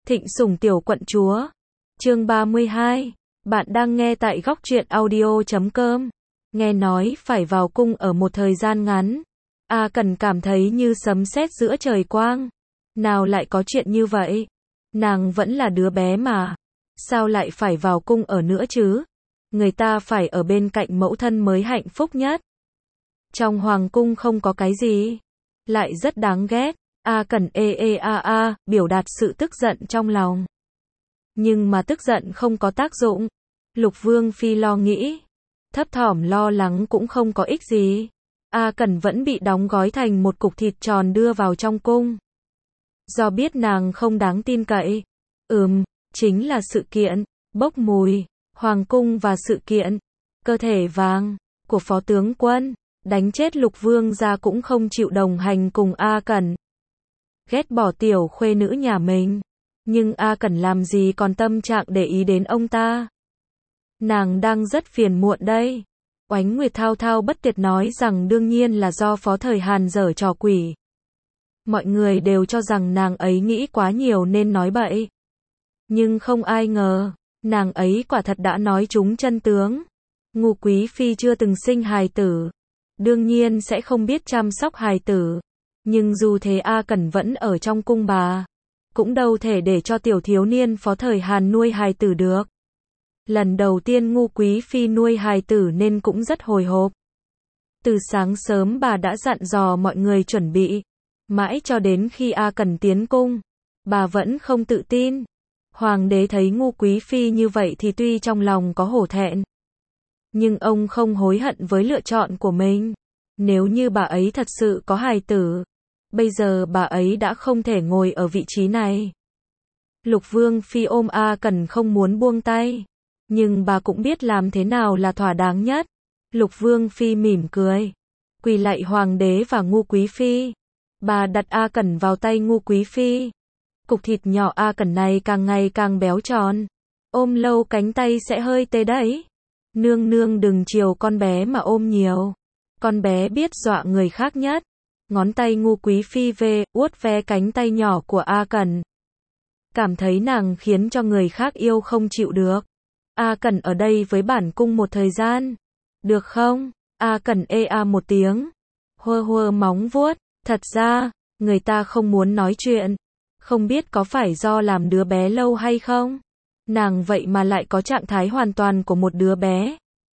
Thịnh Sủng tiểu quận chúa. Chương 32. Bạn đang nghe tại góc truyện audio.com. Nghe nói phải vào cung ở một thời gian ngắn. A Cẩn cảm thấy như sấm sét giữa trời quang. Nào lại có chuyện như vậy? Nàng vẫn là đứa bé mà. Sao lại phải vào cung ở nữa chứ? Người ta phải ở bên cạnh mẫu thân mới hạnh phúc nhất. Trong hoàng cung không có cái gì. Lại rất đáng ghét. A Cẩn biểu đạt sự tức giận trong lòng. Nhưng mà tức giận không có tác dụng. Lục Vương Phi lo nghĩ. Thấp thỏm lo lắng cũng không có ích gì. A Cẩn vẫn bị đóng gói thành một cục thịt tròn đưa vào trong cung. Do biết nàng không đáng tin cậy. Chính là sự kiện, bốc mùi, hoàng cung và sự kiện, cơ thể vàng, của phó tướng quân, đánh chết Lục Vương gia cũng không chịu đồng hành cùng A Cẩn. Ghét bỏ tiểu khuê nữ nhà mình. Nhưng A Cẩn làm gì còn tâm trạng để ý đến ông ta. Nàng đang rất phiền muộn đây. Oánh Nguyệt thao thao bất tuyệt nói rằng đương nhiên là do Phó Thời Hàn giở trò quỷ. Mọi người đều cho rằng nàng ấy nghĩ quá nhiều nên nói bậy. Nhưng không ai ngờ, nàng ấy quả thật đã nói trúng chân tướng. Ngô Quý Phi chưa từng sinh hài tử. Đương nhiên sẽ không biết chăm sóc hài tử. Nhưng dù thế A Cẩn vẫn ở trong cung bà. Cũng đâu thể để cho tiểu thiếu niên Phó Thời Hàn nuôi hài tử được. Lần đầu tiên Ngô Quý Phi nuôi hài tử nên cũng rất hồi hộp. Từ sáng sớm bà đã dặn dò mọi người chuẩn bị. Mãi cho đến khi A Cẩn tiến cung, bà vẫn không tự tin. Hoàng đế thấy Ngô Quý Phi như vậy thì tuy trong lòng có hổ thẹn. Nhưng ông không hối hận với lựa chọn của mình. Nếu như bà ấy thật sự có hài tử, bây giờ bà ấy đã không thể ngồi ở vị trí này. Lục Vương Phi ôm A Cẩn không muốn buông tay. Nhưng bà cũng biết làm thế nào là thỏa đáng nhất. Lục Vương Phi mỉm cười. Quỳ lạy Hoàng đế và Ngô Quý Phi. Bà đặt A Cẩn vào tay Ngô Quý Phi. Cục thịt nhỏ A Cẩn này càng ngày càng béo tròn. Ôm lâu cánh tay sẽ hơi tê đấy. Nương nương đừng chiều con bé mà ôm nhiều. Con bé biết dọa người khác nhất. Ngón tay Ngô Quý Phi vuốt ve cánh tay nhỏ của A Cẩn. Cảm thấy nàng khiến cho người khác yêu không chịu được. A Cẩn ở đây với bản cung một thời gian. Được không? A Cẩn một tiếng. Hơ móng vuốt. Thật ra, người ta không muốn nói chuyện. Không biết có phải do làm đứa bé lâu hay không? Nàng vậy mà lại có trạng thái hoàn toàn của một đứa bé.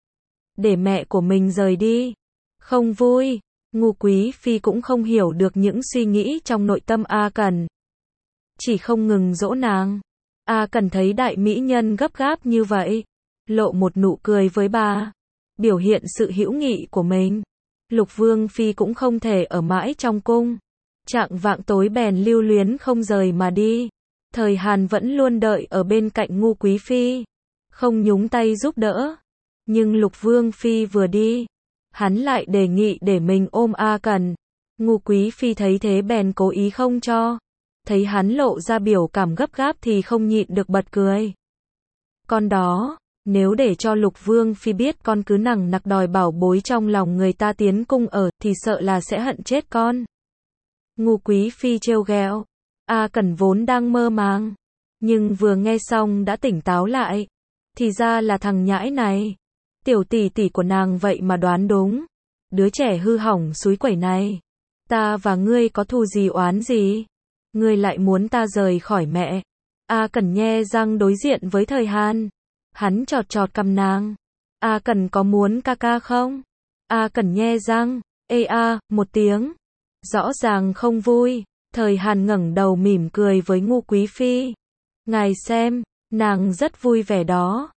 Để mẹ của mình rời đi. Không vui. Ngô Quý Phi cũng không hiểu được những suy nghĩ trong nội tâm A Cẩn. Chỉ không ngừng dỗ nàng. A Cẩn thấy đại mỹ nhân gấp gáp như vậy. Lộ một nụ cười với bà. Biểu hiện sự hữu nghị của mình. Lục Vương Phi cũng không thể ở mãi trong cung. Chạng vạng tối bèn lưu luyến không rời mà đi. Thời Hàn vẫn luôn đợi ở bên cạnh Ngô Quý Phi. Không nhúng tay giúp đỡ. Nhưng Lục Vương Phi vừa đi. Hắn lại đề nghị để mình ôm A Cẩn. Ngô Quý Phi thấy thế bèn cố ý không cho. Thấy hắn lộ ra biểu cảm gấp gáp thì không nhịn được bật cười. Con đó, nếu để cho Lục Vương Phi biết con cứ nằng nặc đòi bảo bối trong lòng người ta tiến cung ở thì sợ là sẽ hận chết con. Ngô Quý Phi trêu ghẹo. A Cẩn vốn đang mơ màng. Nhưng vừa nghe xong đã tỉnh táo lại. Thì ra là thằng nhãi này. Tiểu tỷ tỷ của nàng vậy mà đoán đúng. Đứa trẻ hư hỏng xúi quẩy này. Ta và ngươi có thù gì oán gì? Ngươi lại muốn ta rời khỏi mẹ. A Cẩn nhe răng đối diện với Thời Hàn. Hắn chọt chọt cằm nàng. A Cẩn có muốn ca ca không? A Cẩn nhe răng. Một tiếng. Rõ ràng không vui. Thời Hàn ngẩng đầu mỉm cười với Ngô Quý Phi. Ngài xem, nàng rất vui vẻ đó.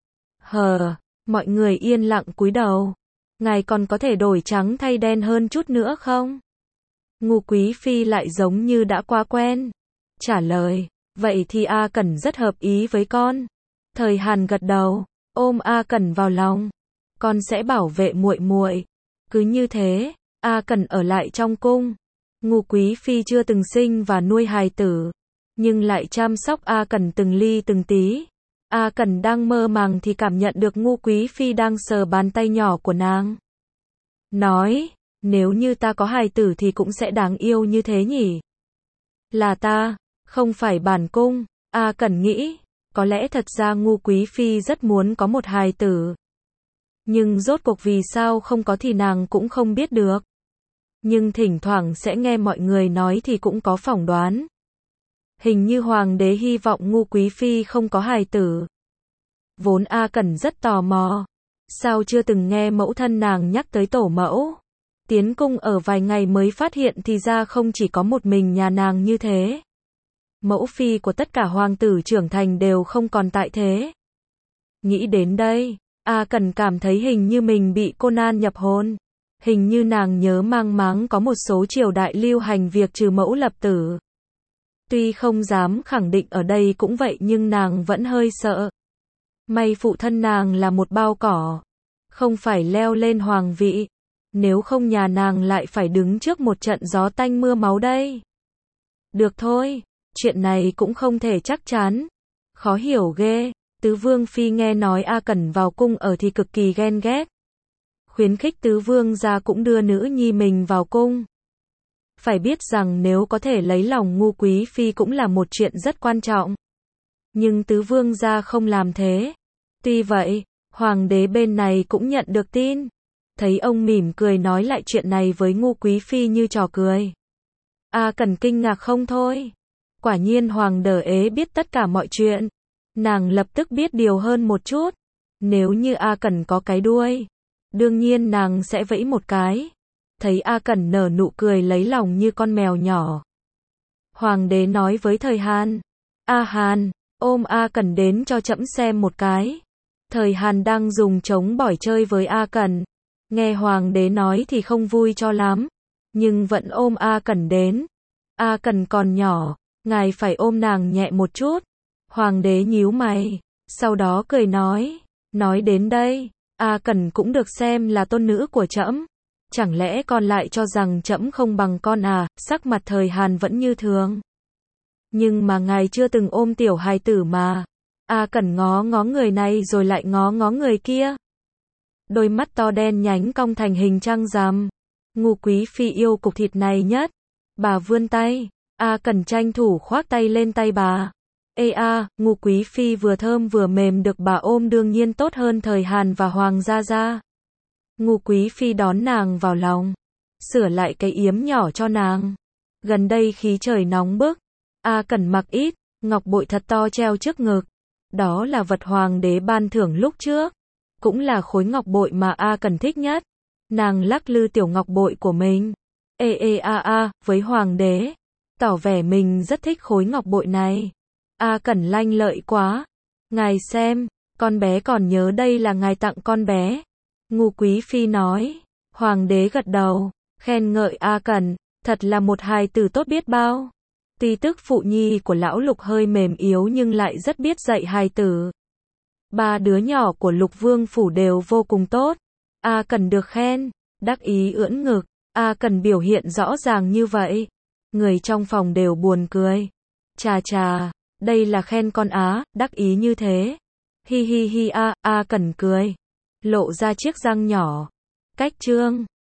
Mọi người yên lặng cúi đầu. Ngài còn có thể đổi trắng thay đen hơn chút nữa không? Ngô Quý Phi lại giống như đã quá quen. Trả lời, vậy thì A Cẩn rất hợp ý với con. Thời Hàn gật đầu, ôm A Cẩn vào lòng. Con sẽ bảo vệ muội muội. Cứ như thế, A Cẩn ở lại trong cung. Ngô Quý Phi chưa từng sinh và nuôi hài tử, nhưng lại chăm sóc A Cẩn từng ly từng tí. A Cẩn đang mơ màng thì cảm nhận được Ngô Quý Phi đang sờ bàn tay nhỏ của nàng. Nói, nếu như ta có hài tử thì cũng sẽ đáng yêu như thế nhỉ? Là ta, không phải bản cung. A Cẩn nghĩ, có lẽ thật ra Ngu Quý Phi rất muốn có một hài tử. Nhưng rốt cuộc vì sao không có thì nàng cũng không biết được. Nhưng thỉnh thoảng sẽ nghe mọi người nói thì cũng có phỏng đoán. Hình như hoàng đế hy vọng Ngu Quý Phi không có hài tử. Vốn A Cẩn rất tò mò. Sao chưa từng nghe mẫu thân nàng nhắc tới tổ mẫu? Tiến cung ở vài ngày mới phát hiện thì ra không chỉ có một mình nhà nàng như thế. Mẫu phi của tất cả hoàng tử trưởng thành đều không còn tại thế. Nghĩ đến đây, A Cẩn cảm thấy hình như mình bị Conan nhập hồn. Hình như nàng nhớ mang máng có một số triều đại lưu hành việc trừ mẫu lập tử. Tuy không dám khẳng định ở đây cũng vậy nhưng nàng vẫn hơi sợ. May phụ thân nàng là một bao cỏ, không phải leo lên hoàng vị. Nếu không nhà nàng lại phải đứng trước một trận gió tanh mưa máu đây. Được thôi, chuyện này cũng không thể chắc chắn. Khó hiểu ghê, Tứ Vương Phi nghe nói A Cẩn vào cung ở thì cực kỳ ghen ghét. Khuyến khích Tứ Vương gia cũng đưa nữ nhi mình vào cung. Phải biết rằng nếu có thể lấy lòng Ngu Quý Phi cũng là một chuyện rất quan trọng. Nhưng Tứ Vương gia không làm thế. Tuy vậy, hoàng đế bên này cũng nhận được tin. Thấy ông mỉm cười nói lại chuyện này với Ngu Quý Phi như trò cười. A Cẩn kinh ngạc không thôi. Quả nhiên hoàng đế ế biết tất cả mọi chuyện. Nàng lập tức biết điều hơn một chút. Nếu như A Cẩn có cái đuôi, đương nhiên nàng sẽ vẫy một cái. Thấy A Cẩn nở nụ cười lấy lòng như con mèo nhỏ. Hoàng đế nói với Thời Hàn. A Hàn, ôm A Cẩn đến cho trẫm xem một cái. Thời Hàn đang dùng trống bỏi chơi với A Cẩn. Nghe hoàng đế nói thì không vui cho lắm. Nhưng vẫn ôm A Cẩn đến. A Cẩn còn nhỏ, ngài phải ôm nàng nhẹ một chút. Hoàng đế nhíu mày, sau đó cười nói. Nói đến đây, A Cẩn cũng được xem là tôn nữ của trẫm. Chẳng lẽ còn lại cho rằng trẫm không bằng con à? Sắc mặt Thời Hàn vẫn như thường. Nhưng mà ngài chưa từng ôm tiểu hài tử mà. A Cẩn ngó ngó người này rồi lại ngó ngó người kia. Đôi mắt to đen nhánh cong thành hình trăng rằm. Ngu Quý Phi yêu cục thịt này nhất. Bà vươn tay, A Cẩn tranh thủ khoác tay lên tay bà. Ê a, Ngu Quý Phi vừa thơm vừa mềm được bà ôm đương nhiên tốt hơn Thời Hàn và Hoàng gia gia. Ngu Quý Phi đón nàng vào lòng, sửa lại cái yếm nhỏ cho nàng. Gần đây khí trời nóng bức, A Cẩn mặc ít, ngọc bội thật to treo trước ngực. Đó là vật hoàng đế ban thưởng lúc trước, cũng là khối ngọc bội mà A Cẩn thích nhất. Nàng lắc lư tiểu ngọc bội của mình. Ê ê a a, với hoàng đế, tỏ vẻ mình rất thích khối ngọc bội này. A Cẩn lanh lợi quá. Ngài xem, con bé còn nhớ đây là ngài tặng con bé. Ngu Quý Phi nói. Hoàng đế gật đầu, khen ngợi A Cẩn, thật là một hài tử tốt biết bao. Tuy tức phụ nhi của lão Lục hơi mềm yếu nhưng lại rất biết dạy hài tử. Ba đứa nhỏ của Lục Vương phủ đều vô cùng tốt. A Cẩn được khen, đắc ý ưỡn ngực. A Cẩn biểu hiện rõ ràng như vậy. Người trong phòng đều buồn cười. Chà chà, đây là khen con á, đắc ý như thế. Hi hi hi a, A Cẩn cười. Lộ ra chiếc răng nhỏ. Cách chương